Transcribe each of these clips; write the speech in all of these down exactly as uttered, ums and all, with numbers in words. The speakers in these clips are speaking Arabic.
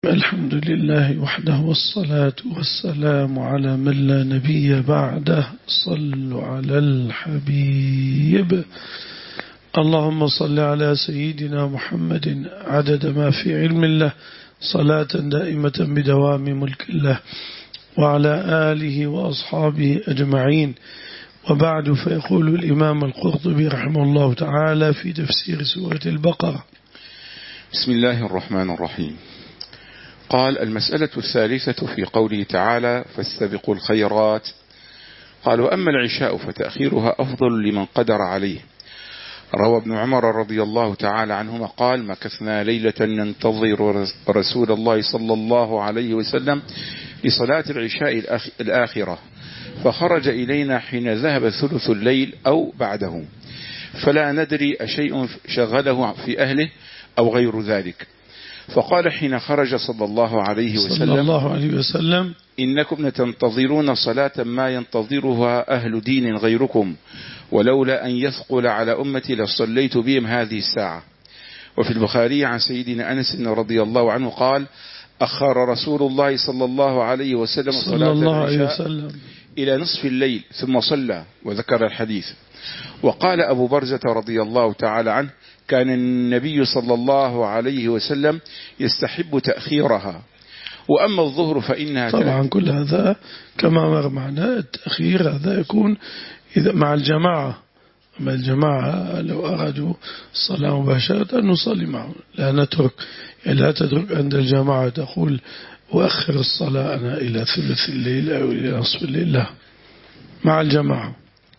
الحمد لله وحده والصلاة والسلام على من لا نبي بعده. صلوا على الحبيب. اللهم صل على سيدنا محمد عدد ما في علم الله صلاة دائمة بدوام ملك الله وعلى آله وأصحابه أجمعين. وبعد، فيقول الإمام القرطبي رحمه الله تعالى في تفسير سورة البقرة: بسم الله الرحمن الرحيم. قال: المسألة الثالثة في قوله تعالى: فاستبقوا الخيرات. قال: وأما العشاء فتأخيرها أفضل لمن قدر عليه. روى ابن عمر رضي الله تعالى عنهما قال: مكثنا ليلة ننتظر رسول الله صلى الله عليه وسلم لصلاة العشاء الآخرة، فخرج إلينا حين ذهب ثلث الليل أو بعده، فلا ندري أشيء شغله في أهله أو غير ذلك. فقال حين خرج صلى الله عليه وسلم, صلى الله عليه وسلم: إنكم لتنتظرون صلاة ما ينتظرها أهل دين غيركم، ولولا أن يثقل على أمتي لصليت بهم هذه الساعة. وفي البخاري عن سيدنا أنس رضي الله عنه قال: أخر رسول الله صلى الله عليه وسلم صلاة العشاء إلى نصف الليل ثم صلى، وذكر الحديث. وقال أبو برزة رضي الله تعالى عنه: كان النبي صلى الله عليه وسلم يستحب تأخيرها. وأما الظهر فإنها طبعا كل هذا كما مر معنا. التأخير هذا يكون إذا مع الجماعة، أما الجماعة لو أرادوا الصلاة مباشرة نصلي معهم، لا نترك، لا تترك عند الجماعة تقول وأخر الصلاة أنا إلى ثلث الليل أو إلى نصف الليل، لا، مع الجماعة.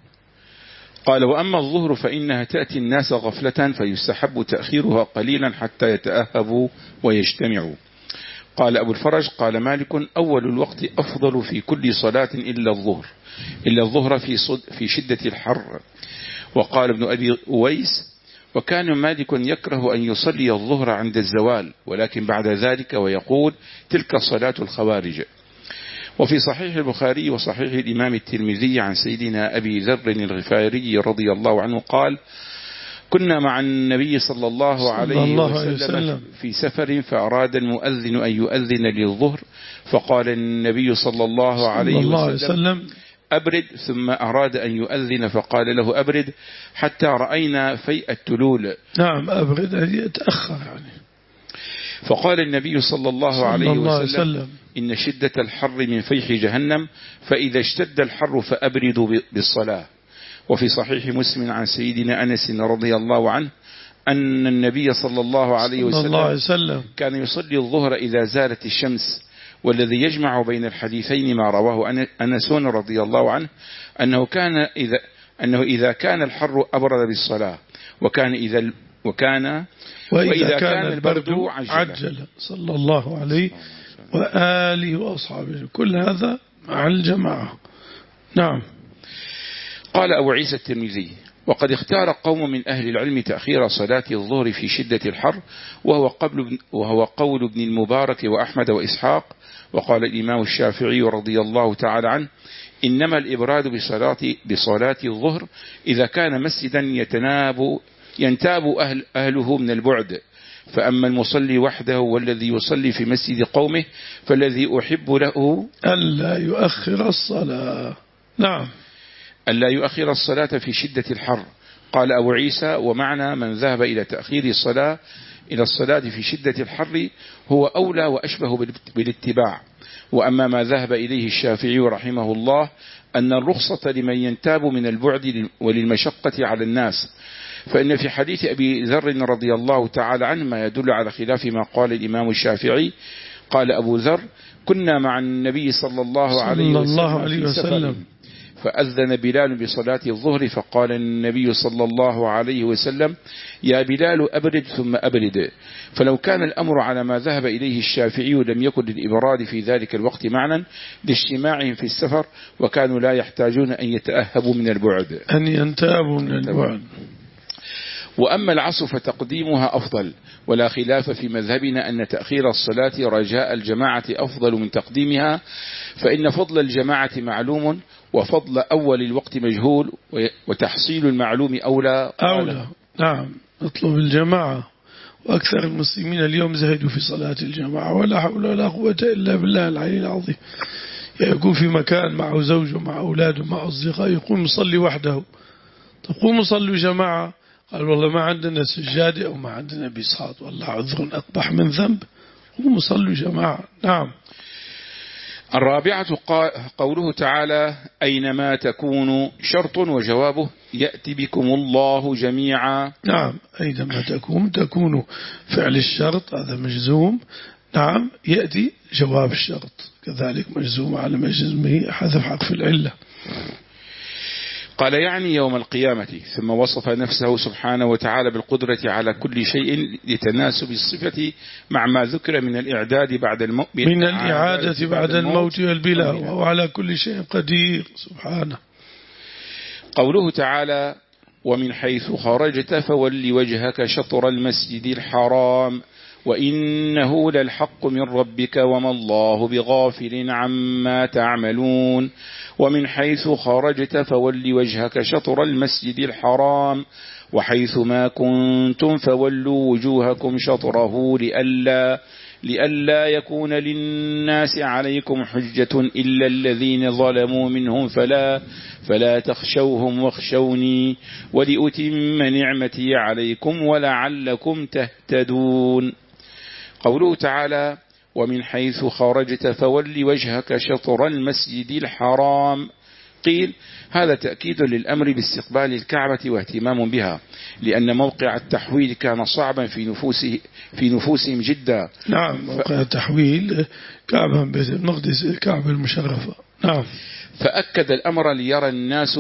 قال: وأما الظهر فإنها تأتي الناس غفلة، فيستحب تأخيرها قليلا حتى يتأهبوا ويجتمعوا. قال أبو الفرج: قال مالك: أول الوقت أفضل في كل صلاة إلا الظهر إلا الظهر في, صد في شدة الحر. وقال ابن أبي أويس: وكان مالك يكره أن يصلي الظهر عند الزوال، ولكن بعد ذلك، ويقول: تلك صلاة الخوارج. وفي صحيح البخاري وصحيح الإمام الترمذي عن سيدنا أبي ذر الغفاري رضي الله عنه قال: كنا مع النبي صلى الله عليه وسلم في سفر، فأراد المؤذن أن يؤذن للظهر، فقال النبي صلى الله عليه وسلم: أبرد. ثم أراد أن يؤذن فقال له: أبرد، حتى رأينا فيء التلول. نعم، أبرد أن يتأخر يعني. فقال النبي صلى الله عليه وسلم: إن شدة الحر من فيح جهنم، فإذا اشتد الحر فأبردوا بالصلاة. وفي صحيح مسلم عن سيدنا أنس رضي الله عنه أن النبي صلى الله عليه وسلم كان يصلي الظهر إذا زالت الشمس. والذي يجمع بين الحديثين ما رواه أنس رضي الله عنه أنه كان إذا أنه إذا كان الحر أبرد بالصلاة، وكان إذا وكان وإذا, وإذا كان البرد عجل. عجل صلى الله عليه وآله وأصحابه. كل هذا مع الجماعة. نعم. قال أبو عيسى الترمذي: وقد اختار قوم من أهل العلم تأخير صلاة الظهر في شدة الحر، وهو, قبل وهو قول ابن المبارك وأحمد وإسحاق. وقال الإمام الشافعي رضي الله تعالى عنه: إنما الإبراد بصلاة, بصلاة الظهر إذا كان مسجدا يتناب ينتاب أهل أهله من البعد، فأما المصلي وحده والذي يصلي في مسجد قومه فالذي أحب له ألا يؤخر الصلاة. نعم، ألا يؤخر الصلاة في شدة الحر. قال أبو عيسى: ومعنى من ذهب إلى تأخير الصلاة إلى الصلاة في شدة الحر هو أولى وأشبه بالاتباع. وأما ما ذهب إليه الشافعي رحمه الله أن الرخصة لمن ينتاب من البعد وللمشقة على الناس، فإن في حديث أبي ذر رضي الله تعالى عنه ما يدل على خلاف ما قال الإمام الشافعي. قال أبو ذر: كنا مع النبي صلى الله عليه وسلم, وسلم فأذن بلال بصلاة الظهر، فقال النبي صلى الله عليه وسلم: يا بلال أبرد ثم أبرد. فلو كان الأمر على ما ذهب إليه الشافعي لم يكن للإبراد في ذلك الوقت معنى لاجتماعهم في السفر، وكانوا لا يحتاجون أن يتأهبوا من البعد، أن ينتابوا من البعد. وأما العصر فتقديمها أفضل، ولا خلاف في مذهبنا أن تأخير الصلاة رجاء الجماعة أفضل من تقديمها، فإن فضل الجماعة معلوم، وفضل أول الوقت مجهول، وتحصيل المعلوم أولى. أولى. نعم، اطلب الجماعة وأكثر المسلمين اليوم زهدوا في صلاة الجماعة، ولا حول ولا قوة إلا بالله العلي العظيم. يكون في مكان معه زوجه مع أولاده مع أصدقائه يقوم يصلي وحده، تقوم صلوا جماعة، قال والله ما عندنا سجادة أو ما عندنا بساط، والله عذر أقبح من ذنب، قوموا صلوا جماعة. نعم. الرابعة قوله تعالى أينما تكونوا شرط، وجوابه يأتي بكم الله جميعا. نعم، أينما تكون تكونوا فعل الشرط هذا مجزوم. نعم، يأتي جواب الشرط كذلك مجزوم على مجزومه حذف حرف العلة. قال يعني يوم القيامة، ثم وصف نفسه سبحانه وتعالى بالقدرة على كل شيء لتناسب الصفة مع ما ذكر من الإعداد بعد الموت من الإعادة بعد الموت والبلاء، وهو على كل شيء قدير سبحانه. قوله تعالى ومن حيث خرجت فول وجهك شطر المسجد الحرام وإنه للحق من ربك وما الله بغافل عما تعملون. ومن حيث خرجت فول وجهك شطر المسجد الحرام وحيث ما كنتم فولوا وجوهكم شطره لئلا لئلا يكون للناس عليكم حجة إلا الذين ظلموا منهم فلا فلا تخشوهم واخشوني ولأتم نعمتي عليكم ولعلكم تهتدون. قوله تعالى ومن حيث خرجت فول وجهك شطر المسجد الحرام، قيل هذا تأكيد للأمر باستقبال الكعبة واهتمام بها، لأن موقع التحويل كان صعبا في نفوسه في نفوسهم جدا. نعم، موقع التحويل كعبة بيت المقدس الكعبة المشرفة. نعم، فأكد الأمر ليرى الناس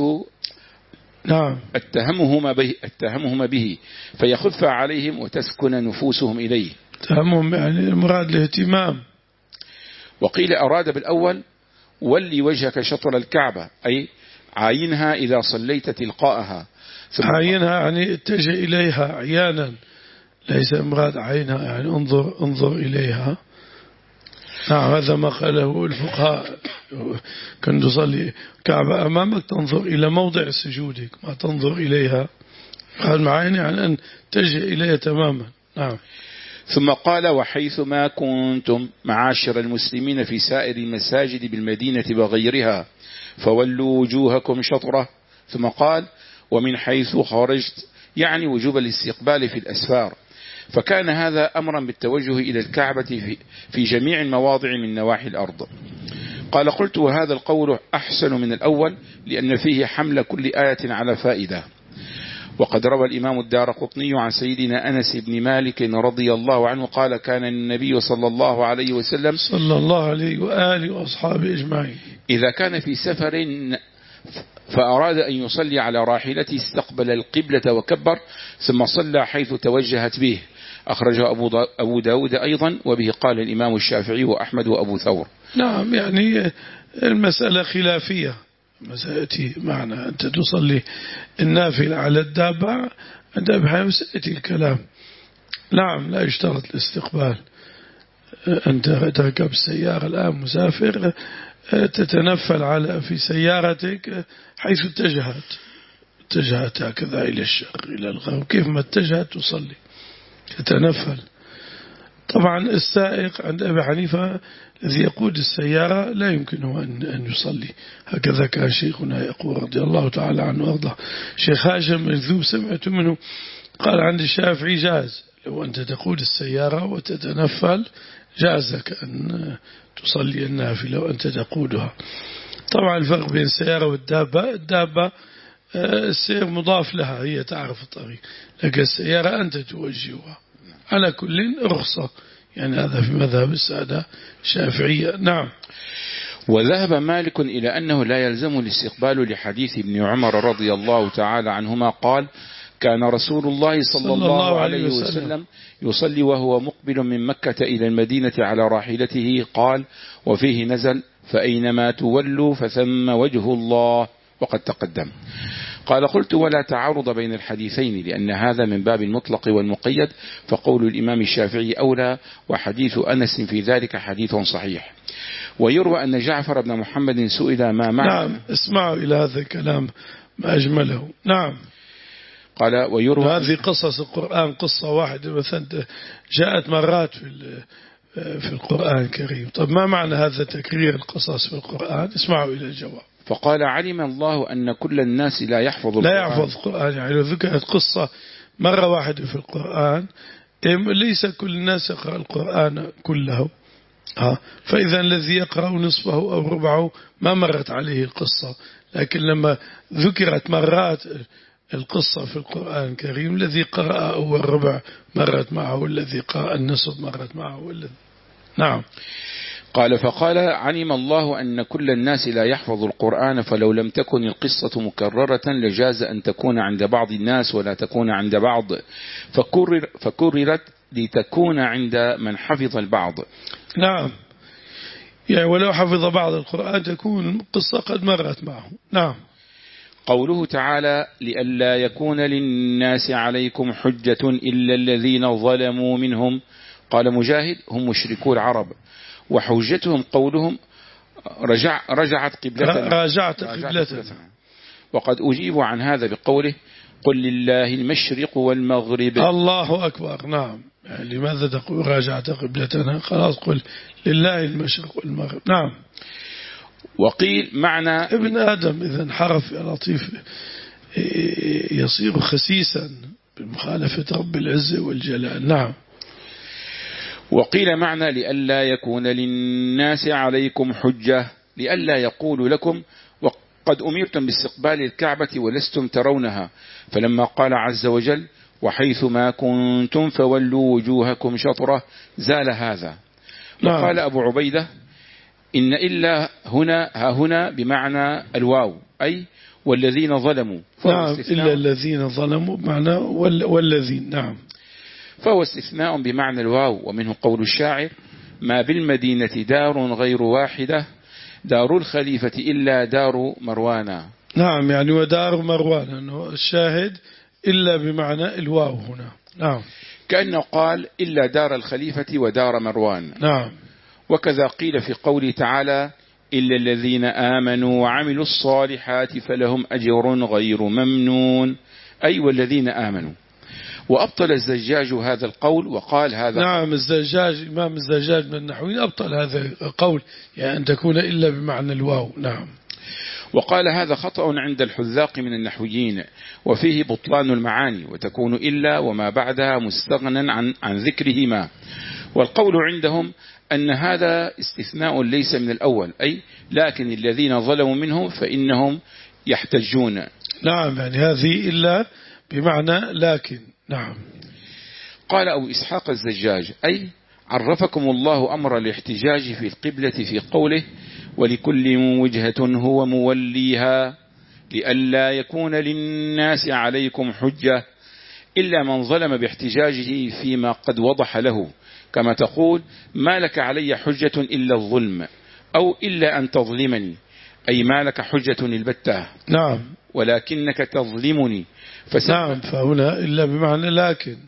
نعم اتهمهما به, اتهمهما به فيخف عليهم وتسكن نفوسهم إليه. تهمهم يعني المراد الاهتمام. وقيل أراد بالأول ولي وجهك شطر الكعبة أي عاينها إذا صليت تلقاءها. عاينها يعني اتجه إليها عيانا، ليس مراد عينها يعني انظر انظر إليها. نعم، هذا ما قاله الفقهاء، كنت تصلي كعبة أمامك تنظر إلى موضع سجودك ما تنظر إليها. قال معين يعني أن تجه إليها تماما. نعم. ثم قال وحيث ما كنتم معاشر المسلمين في سائر المساجد بالمدينة وغيرها فولوا وجوهكم شطرة. ثم قال ومن حيث خرجت يعني وجوب الاستقبال في الأسفار، فكان هذا أمرا بالتوجه إلى الكعبة في, في جميع المواضع من نواحي الأرض. قال قلت وهذا القول أحسن من الأول لأن فيه حمل كل آية على فائدة. وقد روى الإمام الدارقطني عن سيدنا أنس بن مالك رضي الله عنه قال كان النبي صلى الله عليه وسلم صلى الله عليه وآله وأصحابه أجمعين إذا كان في سفر فأراد أن يصلي على راحلته استقبل القبلة وكبر ثم صلى حيث توجهت به. أخرجه أبو داود أيضا، وبه قال الإمام الشافعي وأحمد وأبو ثور. نعم، يعني المسألة خلافية، سيأتي معنا أنت تصلي النافل على الدابة الدابة سيأتي الكلام. نعم، لا يشترط الاستقبال. أنت تركب السيارة الآن مسافر تتنفل على في سيارتك حيث اتجهت اتجهت هكذا إلى الشرق إلى الغرب، كيف ما اتجهت تصلي تتنفل. طبعا السائق عند أبي حنيفة الذي يقود السيارة لا يمكنه أن يصلي، هكذا كان شيخنا يقول رضي الله تعالى عنه وارضاه. شيخ هاشم الذوب سمعت منه قال عند الشافعي جاز لو أنت تقود السيارة وتتنفل جازك أن تصلي النافلة وأنت تقودها. طبعا الفرق بين السيارة والدابة، الدابة السير مضاف لها هي تعرف الطريق، لكن السيارة أنت توجهها. على كل رخصة، يعني هذا في مذهب السادة الشافعية. نعم. وذهب مالك إلى أنه لا يلزم الاستقبال لحديث ابن عمر رضي الله تعالى عنهما قال كان رسول الله صلى, صلى الله عليه وسلم, وسلم يصلي وهو مقبل من مكة إلى المدينة على راحلته قال وفيه نزل فأينما تولوا فثم وجه الله وقد تقدم. قال قلت ولا تعارض بين الحديثين لأن هذا من باب المطلق والمقيد، فقول الإمام الشافعي أولى وحديث أنس في ذلك حديث صحيح. ويروى أن جعفر بن محمد سئل ما معنى. نعم، اسمعوا إلى هذا الكلام ما أجمله. نعم. قال ويروى هذه قصص القرآن قصة واحدة مثلا جاءت مرات في في القرآن الكريم. طب ما معنى هذا تكرير القصص في القرآن؟ اسمعوا إلى الجواب. فقال علم الله أن كل الناس لا يحفظ لا القرآن. يحفظ القرآن، يعني لو ذكرت قصة مرة واحدة في القرآن ليس كل الناس يقرأ القرآن كله، ها فإذا الذي يقرأ نصفه أو ربعه ما مرت عليه القصة. لكن لما ذكرت مرات القصة في القرآن الكريم الذي قرأ أول ربع مرت معه، والذي قرأ النصف مرت معه، والذي نعم. قال فقال علم الله أن كل الناس لا يحفظ القرآن، فلو لم تكن القصة مكررة لجاز أن تكون عند بعض الناس ولا تكون عند بعض، فكرر فكررت لتكون عند من حفظ البعض. نعم، يعني ولو حفظ بعض القرآن تكون القصة قد مرت معه. نعم. قوله تعالى لئلا يكون للناس عليكم حجة إلا الذين ظلموا منهم، قال مجاهد هم مشركو العرب، وحجتهم قولهم رجع رجعت قبلتنا راجعت قبلتنا. وقد أجيب عن هذا بقوله قل لله المشرق والمغرب. الله أكبر. نعم، يعني لماذا تقول راجعت قبلتنا؟ خلاص قل لله المشرق والمغرب. نعم. وقيل معنى ابن آدم إذا انحرف يا لطيف يصير خسيسا بمخالفة رب العزة والجلال. نعم. وقيل معنى لئلا يكون للناس عليكم حجة، لئلا يقول لكم وقد أمرتم باستقبال الكعبة ولستم ترونها، فلما قال عز وجل وحيث ما كنتم فولوا وجوهكم شطرة زال هذا. نعم. وقال أبو عبيدة إن إلا هنا ها هنا بمعنى الواو، أي والذين ظلموا. نعم، إلا الذين ظلموا بمعنى والذين. نعم. فهو استثناء بمعنى الواو. ومنه قول الشاعر ما بالمدينة دار غير واحدة دار الخليفة إلا دار مروانا. نعم، يعني ودار مروان، أنه الشاهد إلا بمعنى الواو هنا. نعم. كأنه قال إلا دار الخليفة ودار مروان. نعم. وكذا قيل في قوله تعالى إلا الذين آمنوا وعملوا الصالحات فلهم أجر غير ممنون، أي والذين آمنوا. وأبطل الزجاج هذا القول وقال هذا. نعم، الزجاج إمام الزجاج من النحويين أبطل هذا القول، يعني أن تكون إلا بمعنى الواو. نعم. وقال هذا خطأ عند الحذاق من النحويين، وفيه بطلان المعاني، وتكون إلا وما بعدها مستغنى عن, عن ذكرهما. والقول عندهم أن هذا استثناء ليس من الأول، أي لكن الذين ظلموا منهم فإنهم يحتجون. نعم، يعني هذه إلا بمعنى لكن. نعم. قال أبو إسحاق الزجاج أي عرفكم الله أمر الاحتجاج في القبلة في قوله ولكل وجهة هو موليها لئلا يكون للناس عليكم حجة إلا من ظلم باحتجاجه فيما قد وضح له، كما تقول ما لك علي حجة إلا الظلم، أو إلا أن تظلمني، أي ما لك حجة البتة. نعم. ولكنك تظلمني. نعم، فهنا إلا بمعنى لكن.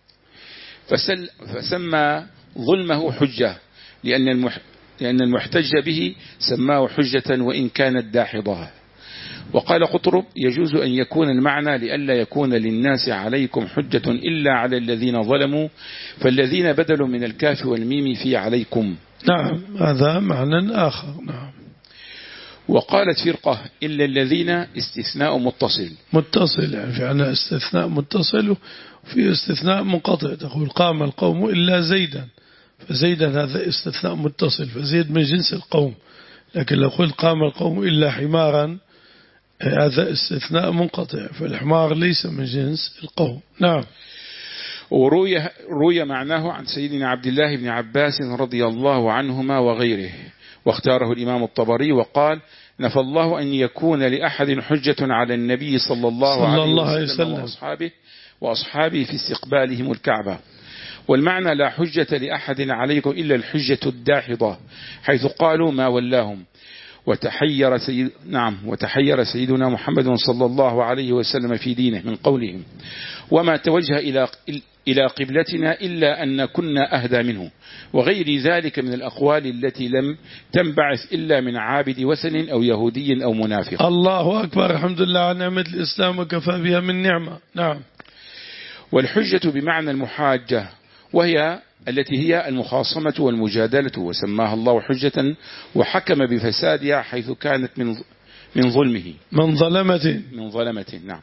فسل فسمى ظلمه حجة لأن المح لأن المحتج به سماه حجة وإن كانت داحضة. وقال قطرب يجوز أن يكون المعنى لئلا يكون للناس عليكم حجة إلا على الذين ظلموا، فالذين بدلوا من الكاف والميم في عليكم. نعم، هذا معنى آخر. نعم. وقالت فرقة إلا الذين استثناء متصل. متصل يعني فعلا استثناء متصل، وفي استثناء منقطع، تقول قام القوم إلا زيدا، فزيدا هذا استثناء متصل، فزيد من جنس القوم. لكن لو قلت قام القوم إلا حمارا هذا استثناء منقطع، فالحمار ليس من جنس القوم. نعم. وروي روي معناه عن سيدنا عبد الله بن عباس رضي الله عنهما وغيره، واختاره الإمام الطبري وقال نفى الله أن يكون لأحد حجة على النبي صلى الله, صلى الله عليه وسلم وأصحابه, وأصحابه في استقبالهم الكعبة. والمعنى لا حجة لأحد عليكم إلا الحجة الداحضة، حيث قالوا ما ولاهم. وتحير سيد نعم وتحير سيدنا محمد صلى الله عليه وسلم في دينه من قولهم: وما توجه إلى إلى قبلتنا إلا أن كنا أهدى منه، وغير ذلك من الأقوال التي لم تنبعث إلا من عابد وثن أو يهودي أو منافق. الله أكبر، الحمد لله على نعمة الإسلام وكفى بها من نعمة. نعم. والحجة بمعنى المحاجة، وهي التي هي المخاصمة والمجادلة، وسماها الله حجة وحكم بفسادها حيث كانت من من ظلمه من ظلمة من ظلمة نعم.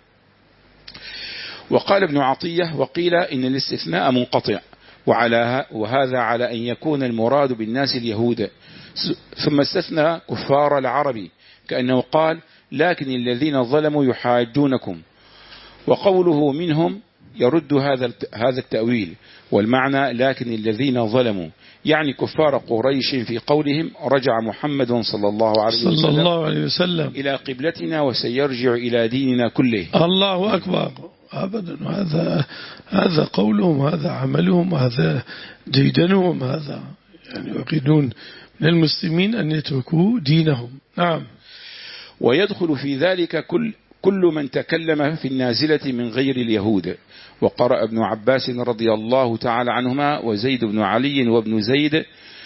وقال ابن عطية: وقيل إن الاستثناء منقطع، وعلى وهذا على أن يكون المراد بالناس اليهود، ثم استثنى كفار العرب، كأنه قال: لكن الذين ظلموا يحاجونكم، وقوله منهم يرد هذا هذا التأويل، والمعنى لكن الذين ظلموا يعني كفار قريش في قولهم: رجع محمد صلى الله عليه وسلم, صلى الله عليه وسلم إلى قبلتنا وسيرجع إلى ديننا كله. الله أكبر. أبدا، هذا هذا قولهم، هذا عملهم، هذا ديدنهم، هذا يعني يريدون من المسلمين أن يتركوا دينهم. نعم. ويدخل في ذلك كل كل من تكلم في النازلة من غير اليهود. وقرأ ابن عباس رضي الله تعالى عنهما وزيد بن علي وابن زيد: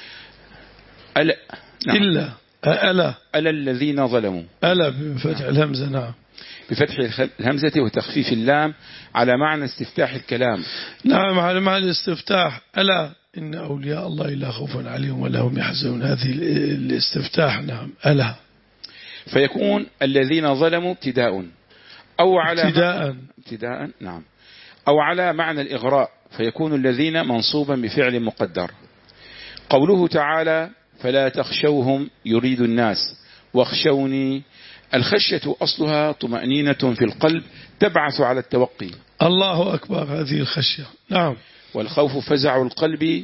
ألا نعم. إلا ألا ألا الذين ظلموا، ألا بفتح الهمزة. نعم، بفتح الهمزة وتخفيف اللام على معنى استفتاح الكلام. نعم، على معنى الاستفتاح. ألا إن أولياء الله لا خوف عليهم ولا هم يحزنون، هذه الاستفتاح. نعم، ألا. فيكون الذين ظلموا ابتداء أو على ابتداء ابتداء نعم أو على معنى الإغراء، فيكون الذين منصوبا بفعل مقدر. قوله تعالى: فلا تخشوهم يريد الناس واخشوني. الخشية أصلها طمأنينة في القلب تبعث على التوقي. الله أكبر، هذه الخشية. نعم. والخوف فزع القلب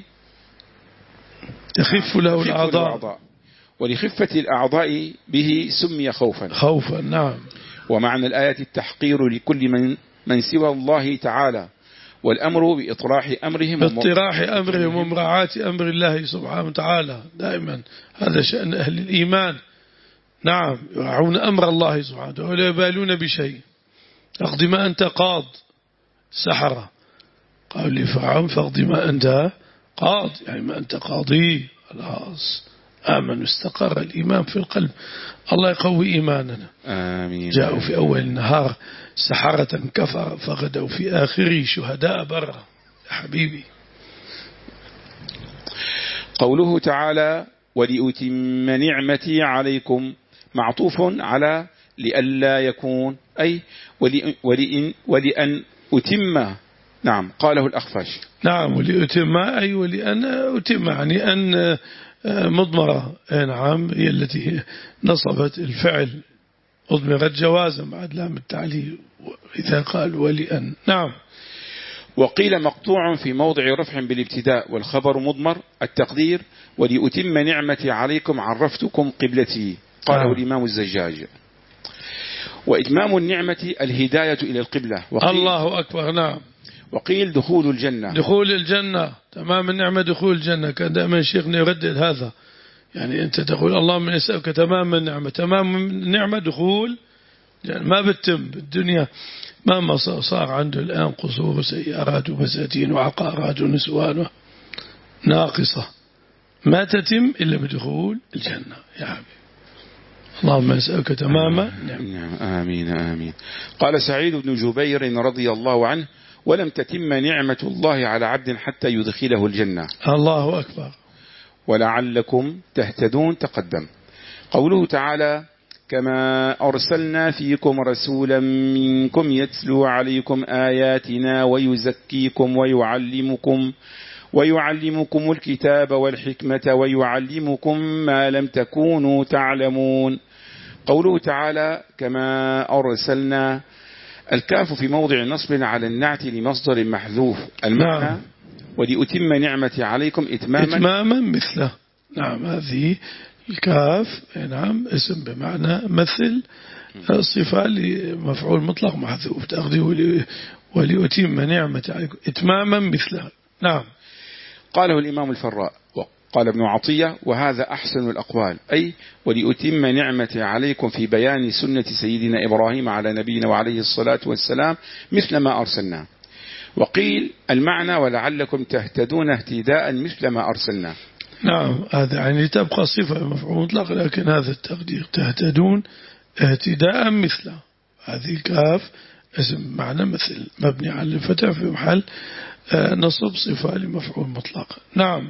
تخف له الأعضاء، ولخفة الأعضاء به سمي خوفا خوفا. نعم. ومعنى الآية التحقير لكل من من سوى الله تعالى، والأمر بإطراح أمرهم باطراح أمرهم ومراعاة أمر الله سبحانه وتعالى دائما. هذا شأن أهل الإيمان. نعم، يراعون أمر الله سبحانه وتعالى ولا يبالون بشيء. اقض ما أنت قاض. سحرة قال لفرعون: فاقض ما أنت قاض، يعني ما أنت قاضي. خلاص، آمن استقر الإيمان في القلب. الله يقوي إيماننا. آمين. جاءوا في أول النهار سحرة كفر، فغدوا في آخره شهداء برا. يا حبيبي. قوله تعالى: ولأتم نعمتي عليكم، معطوف على لئلا يكون، أي ولئن ولأن أتم. نعم، قاله الأخفش. نعم، ولأتم أي ولأن أتم، يعني أن مضمرة. نعم، هي التي نصبت الفعل، أضمرت جوازا بعد لام التعليل إذا قال ولأن. نعم. وقيل مقطوع في موضع رفع بالابتداء، والخبر مضمر. التقدير: ولأتم نعمتي عليكم عرفتكم قبلتي، قاله نعم. الإمام الزجاج. وإتمام النعمة الهداية إلى القبلة. الله أكبر. نعم. وقيل دخول الجنة. دخول الجنة، تمام النعمة دخول الجنة. كان دائما شيخنا يردد هذا، يعني أنت تقول اللهم نسألك تمام النعمة. تمام النعمة دخول يعني ما بتتم بالدنيا. مهما صار عنده الآن قصور وسيارات وبساتين وعقارات ونسوان ناقصة، ما تتم إلا بدخول الجنة. يا حبيبي، اللهم نسألك تماما. نعم. آمين آمين. قال سعيد بن جبير رضي الله عنه: ولم تتم نعمة الله على عبد حتى يدخله الجنة. الله أكبر. ولعلكم تهتدون تقدم. قوله تعالى: كما أرسلنا فيكم رسولا منكم يتلو عليكم آياتنا ويزكيكم ويعلمكم ويعلمكم الكتاب والحكمة ويعلمكم ما لم تكونوا تعلمون. قوله تعالى: كما أرسلنا، الكاف في موضع نصب على النعت لمصدر محذوف. المعنى: نعم. ولأتم نعمتي عليكم إتماما إتماما مثله. نعم، هذه الكاف نعم اسم بمعنى مثل، صفة لمفعول مطلق محذوف، تأخذه ولأتم نعمتي عليكم إتماما مثله. نعم. قاله الإمام الفراء: قال ابن عطية: وهذا أحسن الأقوال، أي ولأتم نعمتي عليكم في بيان سنة سيدنا إبراهيم على نبينا وعليه الصلاة والسلام مثل ما أرسلنا. وقيل المعنى ولعلكم تهتدون اهتداء مثل ما أرسلنا. نعم، هذا يعني تبقى صفة مفعول مطلق، لكن هذا التقدير تهتدون اهتداء مثله، هذه كاف اسم معنى مثل مبني على الفتح في محل نصب صفة لمفعول مطلق. نعم.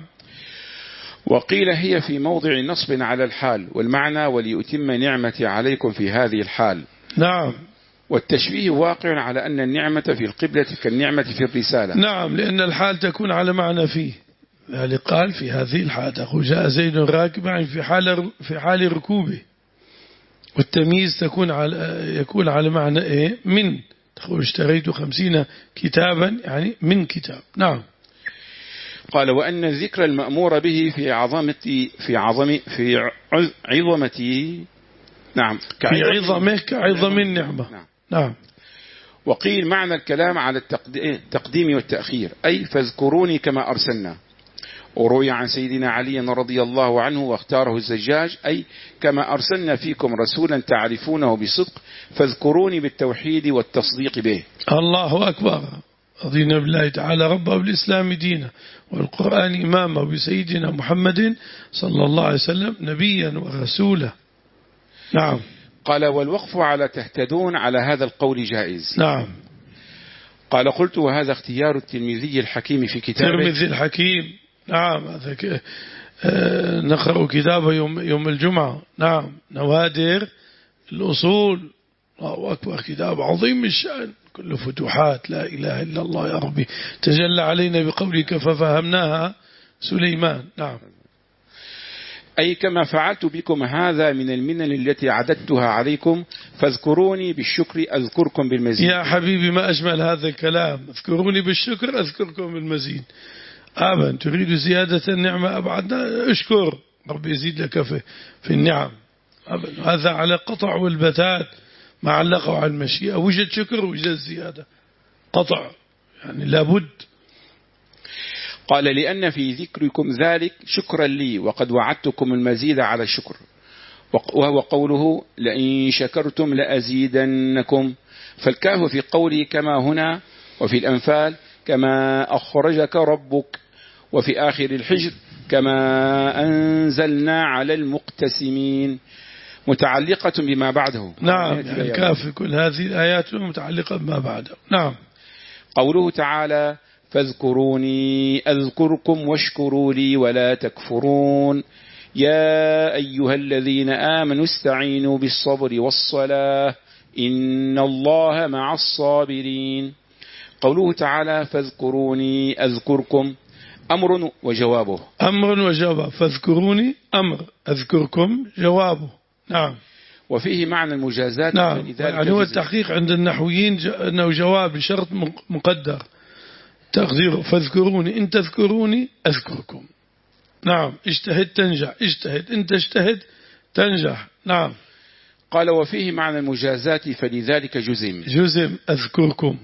وقيل هي في موضع نصب على الحال، والمعنى وليتم نعمتي عليكم في هذه الحال. نعم. والتشبيه واقع على أن النعمة في القبلة كالنعمة في الرسالة. نعم، لأن الحال تكون على معنى فيه، ذلك قال في هذه الحال تقول جاء زيد راكبا في حال في حال ركوبه، والتمييز تكون على يكون على معنى إيه؟ من تقول اشتريت خمسين كتابا يعني من كتاب. نعم. قال: وأن الذكر المأمور به في عظمة في عظم في عظمته. نعم، في عظمه كعظم النعمة. نعم. نعم. وقيل معنى الكلام على التقديم والتأخير، أي فاذكروني كما أرسلنا. وروي عن سيدنا علي رضي الله عنه واختاره الزجاج، أي كما أرسلنا فيكم رسولا تعرفونه بصدق فاذكروني بالتوحيد والتصديق به. الله أكبر. رضينا بالله تعالى ربا بالإسلام دينا والقرآن إماما وبسيدنا محمد صلى الله عليه وسلم نبيا ورسولا. نعم. قال: والوقف على تهتدون على هذا القول جائز. نعم. قال: قلت: وهذا اختيار الترمذي الحكيم في كتابه. الترمذي الحكيم. نعم، هذا آه نقرأ كتابه يوم, يوم الجمعة. نعم، نوادر الأصول. الله أكبر، كتاب عظيم الشأن، كل فتوحات لا إله إلا الله يا ربي، تجلى علينا بقولك ففهمناها سليمان. نعم. أي كما فعلت بكم هذا من المنن التي عددتها عليكم فاذكروني بالشكر أذكركم بالمزيد. يا حبيبي ما أجمل هذا الكلام، اذكروني بالشكر أذكركم بالمزيد. أبا تريد زيادة النعمة أبعد اشكر ربي يزيد لك في, في النعم. أبا هذا على قطع والبتات ما علقوا على المشيئة، وجد شكر وجد زيادة قطع، يعني لابد. قال: لأن في ذكركم ذلك شكرا لي وقد وعدتكم المزيد على الشكر. وهو قوله: لئن شكرتم لأزيدنكم. فالكاف في قوله كما هنا، وفي الأنفال كما أخرجك ربك، وفي آخر الحجر كما أنزلنا على المقتسمين، متعلقة بما بعده. نعم، يعني الكاف في كل هذه الآيات متعلقة بما بعده. نعم. قوله تعالى: فاذكروني أذكركم واشكروا لي ولا تكفرون. يا أيها الذين آمنوا استعينوا بالصبر والصلاة إن الله مع الصابرين. قوله تعالى: فاذكروني أذكركم أمر وجوابه. أمر وجواب، فاذكروني أمر، أذكركم جوابه. نعم. وفيه معنى المجازات. نعم، يعني هو التحقيق عند النحويين أنه جواب بشرط مقدر تقديره فاذكروني، إن تذكروني أذكركم. نعم. اجتهد تنجح، اجتهد إن تجتهد تنجح. نعم. قال: وفيه معنى المجازات فلذلك جزم جزم أذكركم.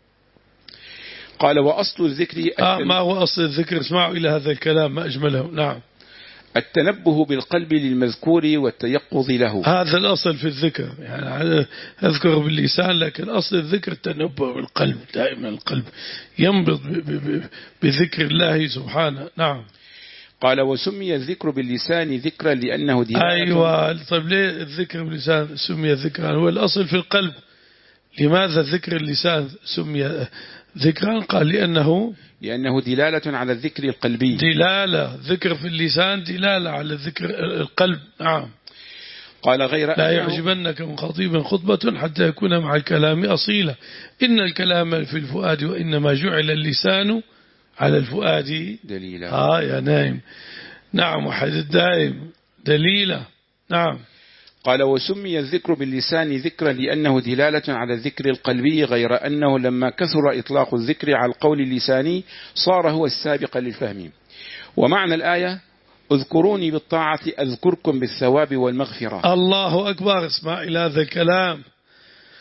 قال: وأصل الذكر آه ما هو أصل الذكر؟ اسمعوا إلى هذا الكلام ما أجمله. نعم. التنبه بالقلب للمذكور والتيقظ له، هذا الأصل في الذكر، يعني أذكر باللسان لكن أصل الذكر التنبه بالقلب، دائما القلب ينبض بذكر الله سبحانه. نعم. قال: وسمي الذكر باللسان ذكرا لأنه دلالة. أيوة، طيب ليه الذكر باللسان سمي ذكرا؟ هو الأصل في القلب. لماذا ذكر اللسان سمي ذكرا؟ قال لأنه لأنه دلالة على الذكر القلبي. دلالة، ذكر في اللسان دلالة على الذكر القلب. نعم. قال: غير لا يعجبنك من خطيب خطبة حتى يكون مع الكلام أصيلا، إن الكلام في الفؤاد وإنما جعل اللسان على الفؤاد دليلا. آه يا نايم. نعم، وحد الدائم دليلا. نعم. قال: وسمي الذكر باللسان ذكرا لأنه دلالة على الذكر القلبي، غير أنه لما كثر إطلاق الذكر على القول اللساني صار هو السابق للفهم. ومعنى الآية: اذكروني بالطاعة أذكركم بالثواب والمغفرة. الله أكبر، اسمع إلى هذا الكلام.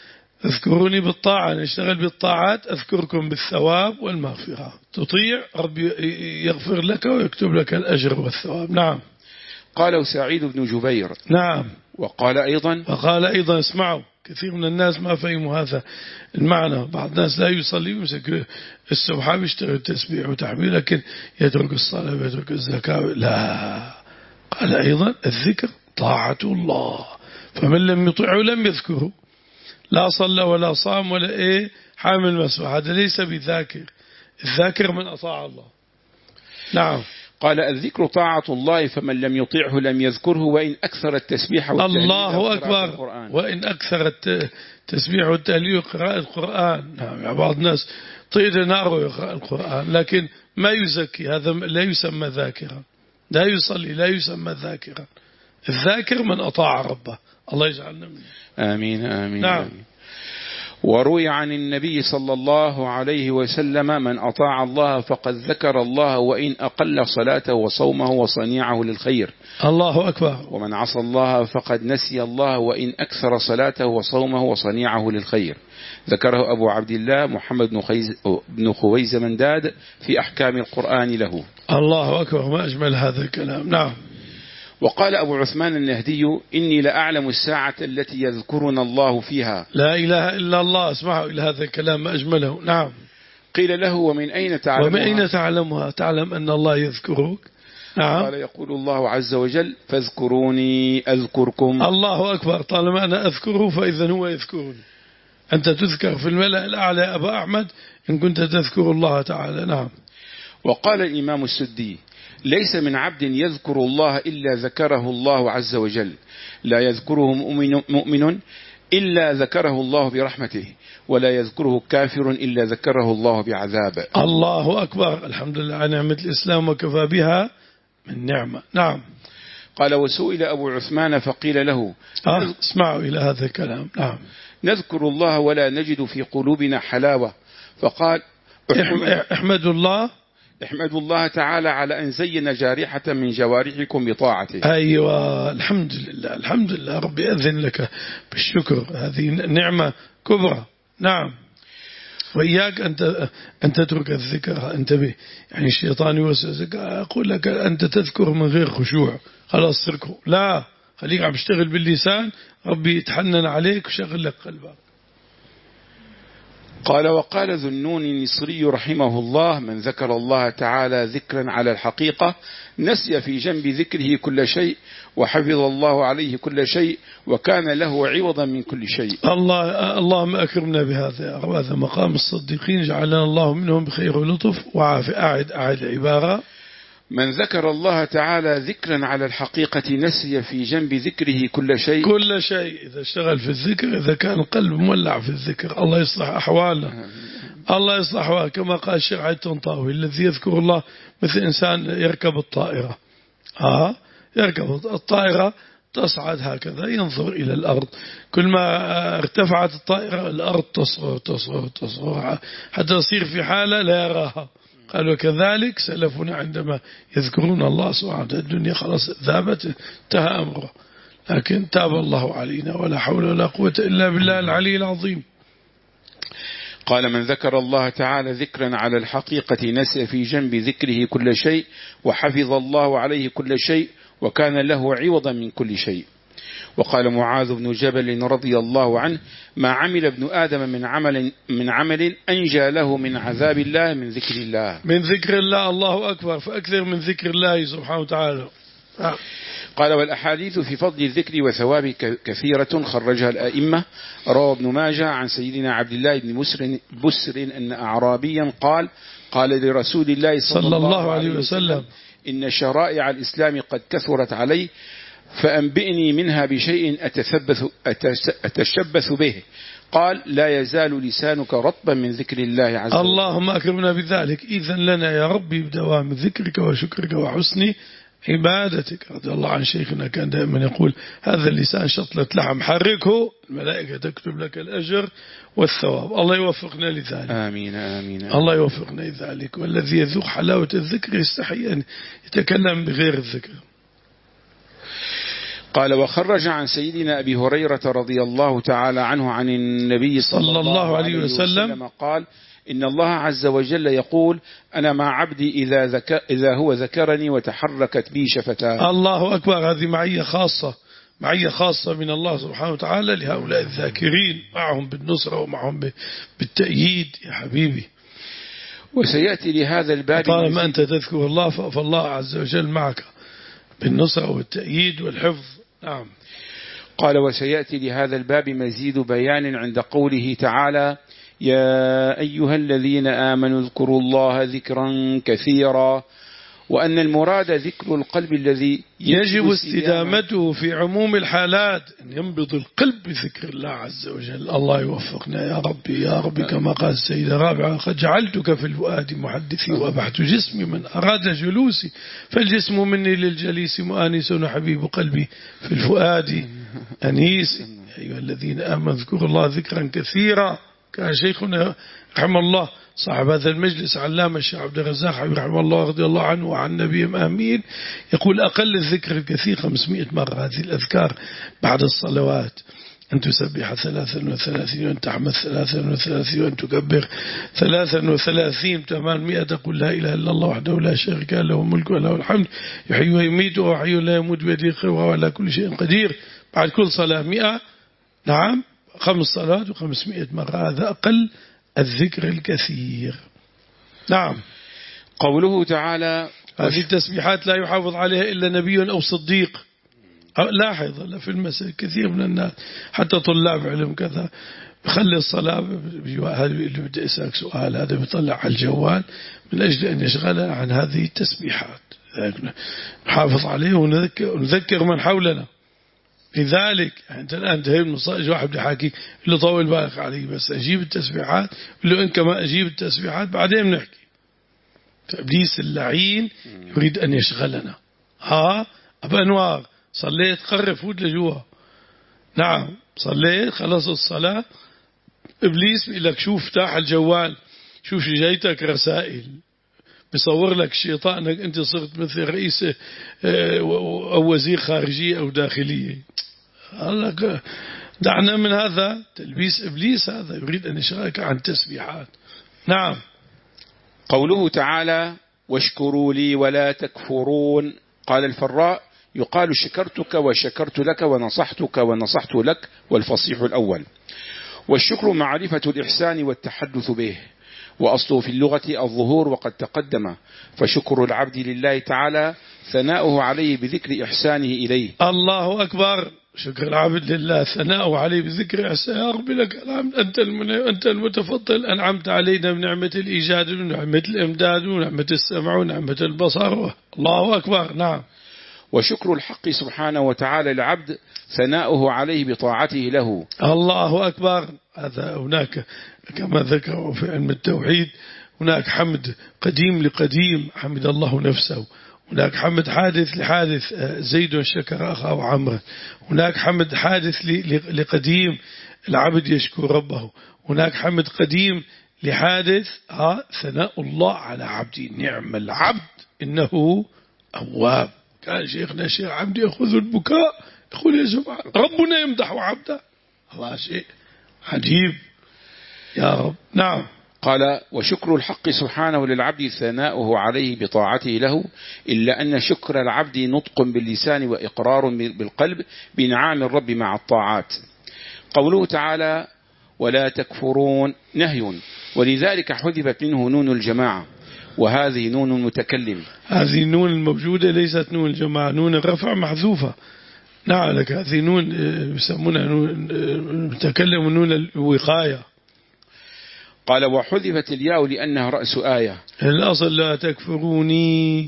اذكروني بالطاعة، نشتغل بالطاعات أذكركم بالثواب والمغفرة. تطيع ربي يغفر لك ويكتب لك الأجر والثواب. نعم. قال سعيد بن جبير. نعم. وقال أيضا وقال أيضا اسمعوا، كثير من الناس ما فهموا هذا المعنى. بعض الناس لا يصلي ويمسك السبحة ويشتغل التسبيح وتحميل، لكن يترك الصلاة ويترك الزكاة. لا، قال أيضا الذكر طاعة الله، فمن لم يطيعه لم يذكره، لا صلى ولا صام ولا إيه حامل مسبح، هذا ليس بذاكر. الذاكر من أطاع الله. نعم. قال الذكر طاعة الله، فمن لم يطيعه لم يذكره، وإن أكثر التسبيح والتهليل الله أكبر، وإن أكثر التسبيح والتهليل وقراءة القرآن. نعم. يعني بعض الناس طير نار ويقرأ القرآن لكن ما يزكي، هذا لا يسمى ذاكرا، لا يصلي، لا يسمى ذاكرا. الذاكر من أطاع ربه. الله يجعلنا منه. آمين آمين. نعم. آمين. وروي عن النبي صلى الله عليه وسلم من أطاع الله فقد ذكر الله وإن أقل صلاته وصومه وصنيعه للخير. الله أكبر. ومن عصى الله فقد نسي الله وإن أكثر صلاته وصومه وصنيعه للخير. ذكره أبو عبد الله محمد بن خويز منداد في أحكام القرآن له. الله أكبر، ما أجمل هذا الكلام. نعم. وقال أبو عثمان النهدي إني لأعلم الساعة التي يذكرنا الله فيها. لا إله إلا الله. اسمعوا إلى هذا الكلام ما أجمله. نعم. قيل له ومن أين تعلمها؟ ومن أين تعلمها؟ تعلم أن الله يذكرك. نعم. قال يقول الله عز وجل فاذكروني أذكركم. الله أكبر. طالما أنا أذكره فإذا هو يذكرني. أنت تذكر في الملأ الأعلى أبا أحمد إن كنت تذكر الله تعالى. نعم. وقال الإمام السدي ليس من عبد يذكر الله إلا ذكره الله عز وجل، لا يذكره مؤمن, مؤمن إلا ذكره الله برحمته، ولا يذكره كافر إلا ذكره الله بعذاب. الله أكبر. الحمد لله على نعمة الإسلام وكفى بها من نعمة. نعم. قال وسئل أبو عثمان فقيل له آه اسمعوا إلى هذا الكلام. نعم. نذكر الله ولا نجد في قلوبنا حلاوة، فقال احمد الله احمدوا الله تعالى على أن زين جارحة من جوارحكم بطاعته. أيوة. الحمد لله الحمد لله. ربي أذن لك بالشكر، هذه نعمة كبرى. نعم. وإياك أنت أن تترك الذكر. انتبه، يعني الشيطان يوسوسك، أقول لك أنت تذكر من غير خشوع، خلاص تركه. لا، خليك عم تشتغل باللسان، ربي يتحنن عليك وشغل لك قلبك. قال وقال ذو النون النصري رحمه الله من ذكر الله تعالى ذكرا على الحقيقة نسي في جنب ذكره كل شيء وحفظ الله عليه كل شيء وكان له عوضا من كل شيء. الله اللهم أكرمنا بهذا. هذا مقام الصديقين، جعلنا الله منهم بخير ولطف وعافية. أعد أعد عبارة. من ذكر الله تعالى ذكرا على الحقيقة نسي في جنب ذكره كل شيء. كل شيء. إذا اشتغل في الذكر، إذا كان القلب مولع في الذكر، الله يصلح أحواله. الله يصلح أحواله. كما قال الشيخ عيد طنطاوي الذي يذكر الله مثل إنسان يركب الطائرة. آه يركب الطائرة تصعد هكذا، ينظر إلى الأرض، كل ما ارتفعت الطائرة الأرض تصغر تصغر تصغر حتى تصير في حالة لا يراها. قال وكذلك سلفنا عندما يذكرون الله سبحانه الدنيا خلاص ذابت، انتهى أمره، لكن تاب الله علينا ولا حول ولا قوة إلا بالله العلي العظيم. قال من ذكر الله تعالى ذكرا على الحقيقة نسي في جنب ذكره كل شيء وحفظ الله عليه كل شيء وكان له عوضا من كل شيء. وقال معاذ بن جبل رضي الله عنه ما عمل ابن آدم من عمل من عمل أنجى له من عذاب الله من ذكر الله. من ذكر الله. الله أكبر. فأكثر من ذكر الله سبحانه وتعالى. آه. قال والأحاديث في فضل الذكر وثوابه كثيرة خرجها الأئمة. روى ابن ماجه عن سيدنا عبد الله بن بسر, بسر أن أعرابيا قال قال لرسول الله صلى, صلى الله عليه وسلم إن شرائع الإسلام قد كثرت علي فأنبئني منها بشيء أتثبث أتشبث به. قال لا يزال لسانك رطبا من ذكر الله عز وجل. اللهم أكرمنا بذلك. إذن لنا يا ربي بدوام ذكرك وشكرك وحسن عبادتك. رضي الله عن شيخنا كان دائما يقول هذا اللسان شطلة لحم حركه الملائكة تكتب لك الأجر والثواب. الله يوفقنا لذلك. آمين آمين. الله يوفقنا لذلك. والذي يذوق حلاوة الذكر يستحي أن يتكلم بغير الذكر. قال وخرج عن سيدنا أبي هريرة رضي الله تعالى عنه عن النبي صلى الله عليه وسلم قال إن الله عز وجل يقول أنا مع عبدي إذا, ذك... إذا هو ذكرني وتحركت بي شفتاه. الله أكبر. هذه معية خاصة، معية خاصة من الله سبحانه وتعالى لهؤلاء الذاكرين، معهم بالنصرة ومعهم بالتأييد يا حبيبي. وسيأتي لهذا الباب طالما أنت تذكر الله فالله عز وجل معك بالنصرة والتأييد والحفظ. نعم. قال وسيأتي لهذا الباب مزيد بيان عند قوله تعالى يا أيها الذين آمنوا اذكروا الله ذكرا كثيرا، وأن المراد ذكر القلب الذي يجب استدامته في عموم الحالات، أن ينبض القلب بذكر الله عز وجل. الله يوفقنا يا ربي يا ربي. كما قال السيدة رابعة قد جعلتك في الفؤاد محدثي وأبحت جسمي من أراد جلوسي، فالجسم مني للجليس مؤانس وحبيب قلبي في الفؤاد أنيس. يا أيها الذين آمنوا اذكروا الله ذكرا كثيرا. كان شيخنا رحمه الله صاحب هذا المجلس علامة الشيخ عبد الرزاق رحمه الله رضي الله عنه وعن نبي آمين يقول أقل الذكر الكثير خمسمائة مرة. هذه الأذكار بعد الصلوات، أن تسبح ثلاثا وثلاثين وأن تحمد ثلاثا وثلاثين وأن تكبر ثلاثا وثلاثين ثمانمائة تقول لا إله إلا الله وحده لا شريك له الملك وله الحمد يحيي ويميت وحي لا يموت بيده الخير وهو على كل شيء قدير. بعد كل صلاة مئة. نعم خمس صلوات وخمسمائة مرة. هذا أقل الذكر الكثير. نعم. قوله تعالى هذه التسبيحات لا يحافظ عليها إلا نبي أو صديق. لاحظ لا في المساء كثير من الناس حتى طلاب علم كذا بخلي الصلاة. هذا اللي بدي أسألك سؤال، هذا بيطلع على الجوال من أجل أن يشغلنا عن هذه التسبيحات. نحافظ عليه ونذكر, ونذكر من حولنا. لذلك أنت الآن تهيب مصائج واحد بدي حاكيك اللي طول بالك عليه، بس أجيب التسبيحات اللي أنت ما أجيب التسبيحات بعدين بنحكي. فإبليس اللعين يريد أن يشغلنا. ها أبا أنوار صليت قرب فوت لجوا. نعم صليت خلص الصلاة إبليس بيقول لك شوف افتح الجوال شوف جايتك رسائل، بيصور لك الشيطان أنك أنت صرت مثل رئيس أو وزير خارجية أو داخلية. قال دعنا من هذا تلبيس إبليس، هذا يريد أن يشغلك عن تسبيحات. نعم. قوله تعالى واشكروا لي ولا تكفرون. قال الفراء يقال شكرتك وشكرت لك ونصحتك ونصحت لك، والفصيح الأول. والشكر معرفة الإحسان والتحدث به، وأصله في اللغة الظهور وقد تقدم. فشكر العبد لله تعالى ثناؤه عليه بذكر إحسانه إليه. الله أكبر. شكر العبد لله ثناؤه عليه بذكر إحسانه. يا رب لك الحمد أنت أنت المتفضل، أنعمت علينا بنعمة الإيجاد ونعمة الإمداد ونعمة السمع ونعمة البصر. الله أكبر. نعم. وشكر الحق سبحانه وتعالى العبد ثناؤه عليه بطاعته له. الله أكبر. هذا هناك كما ذكروا في علم التوحيد هناك حمد قديم لقديم حمد الله نفسه، هناك حمد حادث لحادث زيد شكر أخاه عمرو، هناك حمد حادث لقديم العبد يشكر ربه، هناك حمد قديم لحادث ها ثناء الله على عبده. نعم العبد إنه أواب. كان شيخنا الشيخ عبد يأخذ البكاء يقول يا سبحان ربنا يمدح عبده. الله شيء عجيب يا رب. نعم. قال وشكر الحق سبحانه للعبد ثناؤه عليه بطاعته له، إلا أن شكر العبد نطق باللسان وإقرار بالقلب بنعام الرب مع الطاعات. قوله تعالى ولا تكفرون نهي، ولذلك حذفت منه نون الجماعة، وهذه نون المتكلم. هذه النون الموجودة ليست نون الجماعة، نون الرفع محذوفة. نعم لك هذه نون يسمونها نون المتكلم ونون الوقاية. قال وحذفت الياء لأنها رأس آية. الأصل لا تكفروني.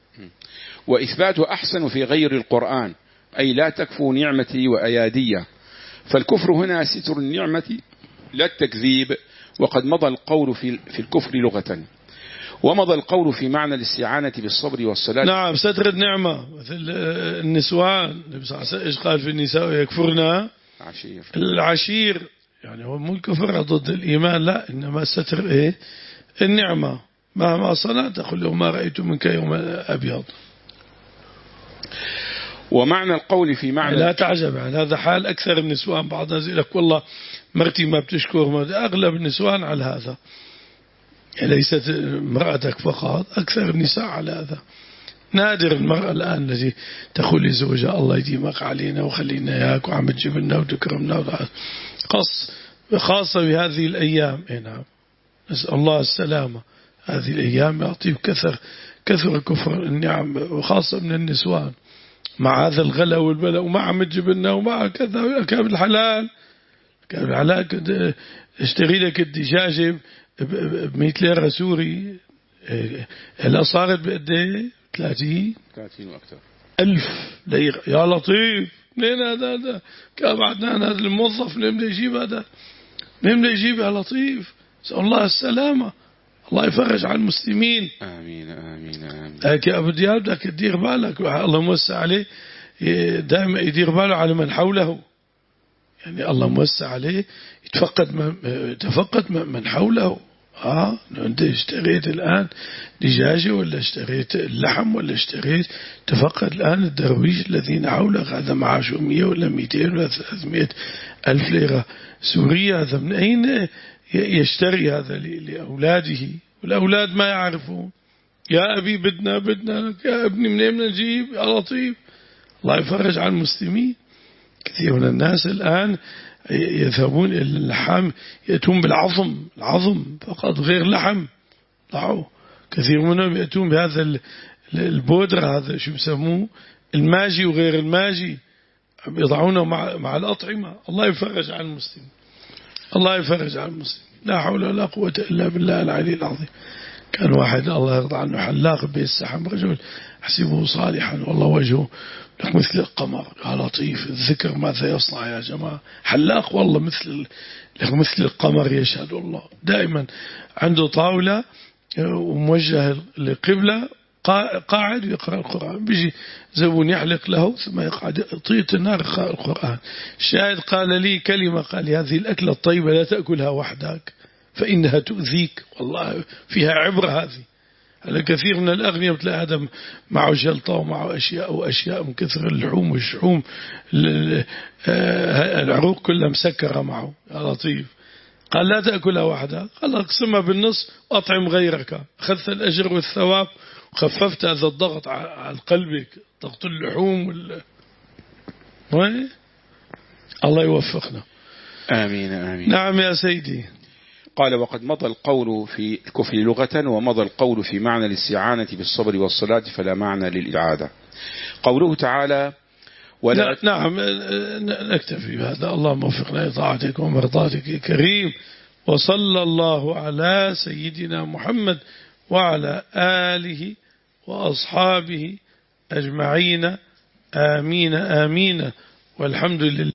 وإثباته أحسن في غير القرآن، أي لا تكفوا نعمتي وأيادية. فالكفر هنا ستر النعمة لا التكذيب، وقد مضى القول في الكفر لغة، ومضى القول في معنى الاستعانة بالصبر والصلاة. نعم ستر النعمة مثل النسوان إيش قال في النساء يكفرنا عشير. العشير يعني هو مو الكفر ضد الإيمان، لا إنما ستر إيه النعمة. مهما صنعت قل له ما رأيت منك يوم أبيض. ومعنى القول في معنى لا تعجب، يعني هذا حال أكثر النسوان. بعض الناس يقول لك والله مرتي ما بتشكر، ما أغلب النسوان على هذا، يعني ليست امرأتك فقط، أكثر النساء على هذا. نادر المرأة الآن التي تقول لزوجها الله يديمك علينا وخلينا إياك وعم تجيب لنا وتكرمنا، خاص خاصة بهذه الأيام. نعم، نسأل الله السلامة. هذه الأيام يعطيه كثر كثر كفر النعم، وخاصة من النسوان، مع هذا الغلا والبلاء، وما عم تجيب لنا ومع كذا. كان الحلال كان الحلال اشتري لك الدجاجة بمئة ليرة سوري، هلا صارت بقد ايه؟ ثلاثين ثلاثين واكثر ألف ليرة. يا لطيف، منين هذا؟ هذا كان بعدنا هذا الموظف منين بده يجيب هذا؟ منين بده يجيب يا لطيف؟ نسأل الله السلامة. الله يفرج على المسلمين. آمين آمين آمين. لكن أبو دياب بدك تدير بالك، الله موسع عليه دائما يدير باله على من حوله، يعني الله موسع عليه يتفقد من يتفقد من حوله. اه انت اشتريت الآن دجاجة ولا اشتريت اللحم ولا اشتريت، تفقد الآن الدرويش الذين حولك، هذا معاشه مية ولا مئتين ولا ثلاثمائة ألف ليرة سورية، هذا من أين يشتري هذا لأولاده؟ والأولاد ما يعرفون. يا أبي بدنا بدنا، يا ابني منين بدنا نجيب يا لطيف؟ الله يفرج على المسلمين. كثير من الناس الآن يذهبون إلى اللحم، يأتون بالعظم، العظم فقط غير لحم. ضعوا كثير منهم يأتون بهذا البودرة، هذا شو بسموه الماجي وغير الماجي، يضعونه مع مع الأطعمة. الله يفرج على المسلمين، الله يفرج على المسلمين. لا حول ولا قوة إلا بالله العلي العظيم. كان واحد الله يرضى عنه حلاق بالسحم، رجل أحسبه صالحا والله وجهه لك مثل القمر. يا لطيف، الذكر ماذا يصنع يا جماعة؟ حلاق والله مثل لك مثل القمر، يشهد الله. دائما عنده طاولة وموجه للقبلة، قاعد يقرأ القرآن، بيجي زبون يحلق له ثم يقعد طيط النار يقرأ القرآن. الشاهد قال لي كلمة، قال لي هذه الأكلة الطيبة لا تأكلها وحدك فإنها تؤذيك. والله فيها عبرة هذه. هلا كثير من الأغنياء بتلاقي هذا معه جلطة ومعه أشياء وأشياء من كثر اللحوم والشحوم، العروق كلها مسكرة معه. يا لطيف، قال لا تأكلها وحدها، قال اقسمها بالنص وأطعم غيرك، أخذت الأجر والثواب وخففت هذا الضغط على قلبك، ضغط اللحوم وال... الله يوفقنا. آمين آمين. نعم يا سيدي. قال وقد مضى القول في الكفر لغة، ومضى القول في معنى الاستعانة بالصبر والصلاة، فلا معنى للإعادة. قوله تعالى ولا نعم نكتفي بهذا. اللهم وفقنا لطاعتك ومرضاتك يا كريم، وصلى الله على سيدنا محمد وعلى آله وأصحابه أجمعين. آمين آمين، والحمد لله.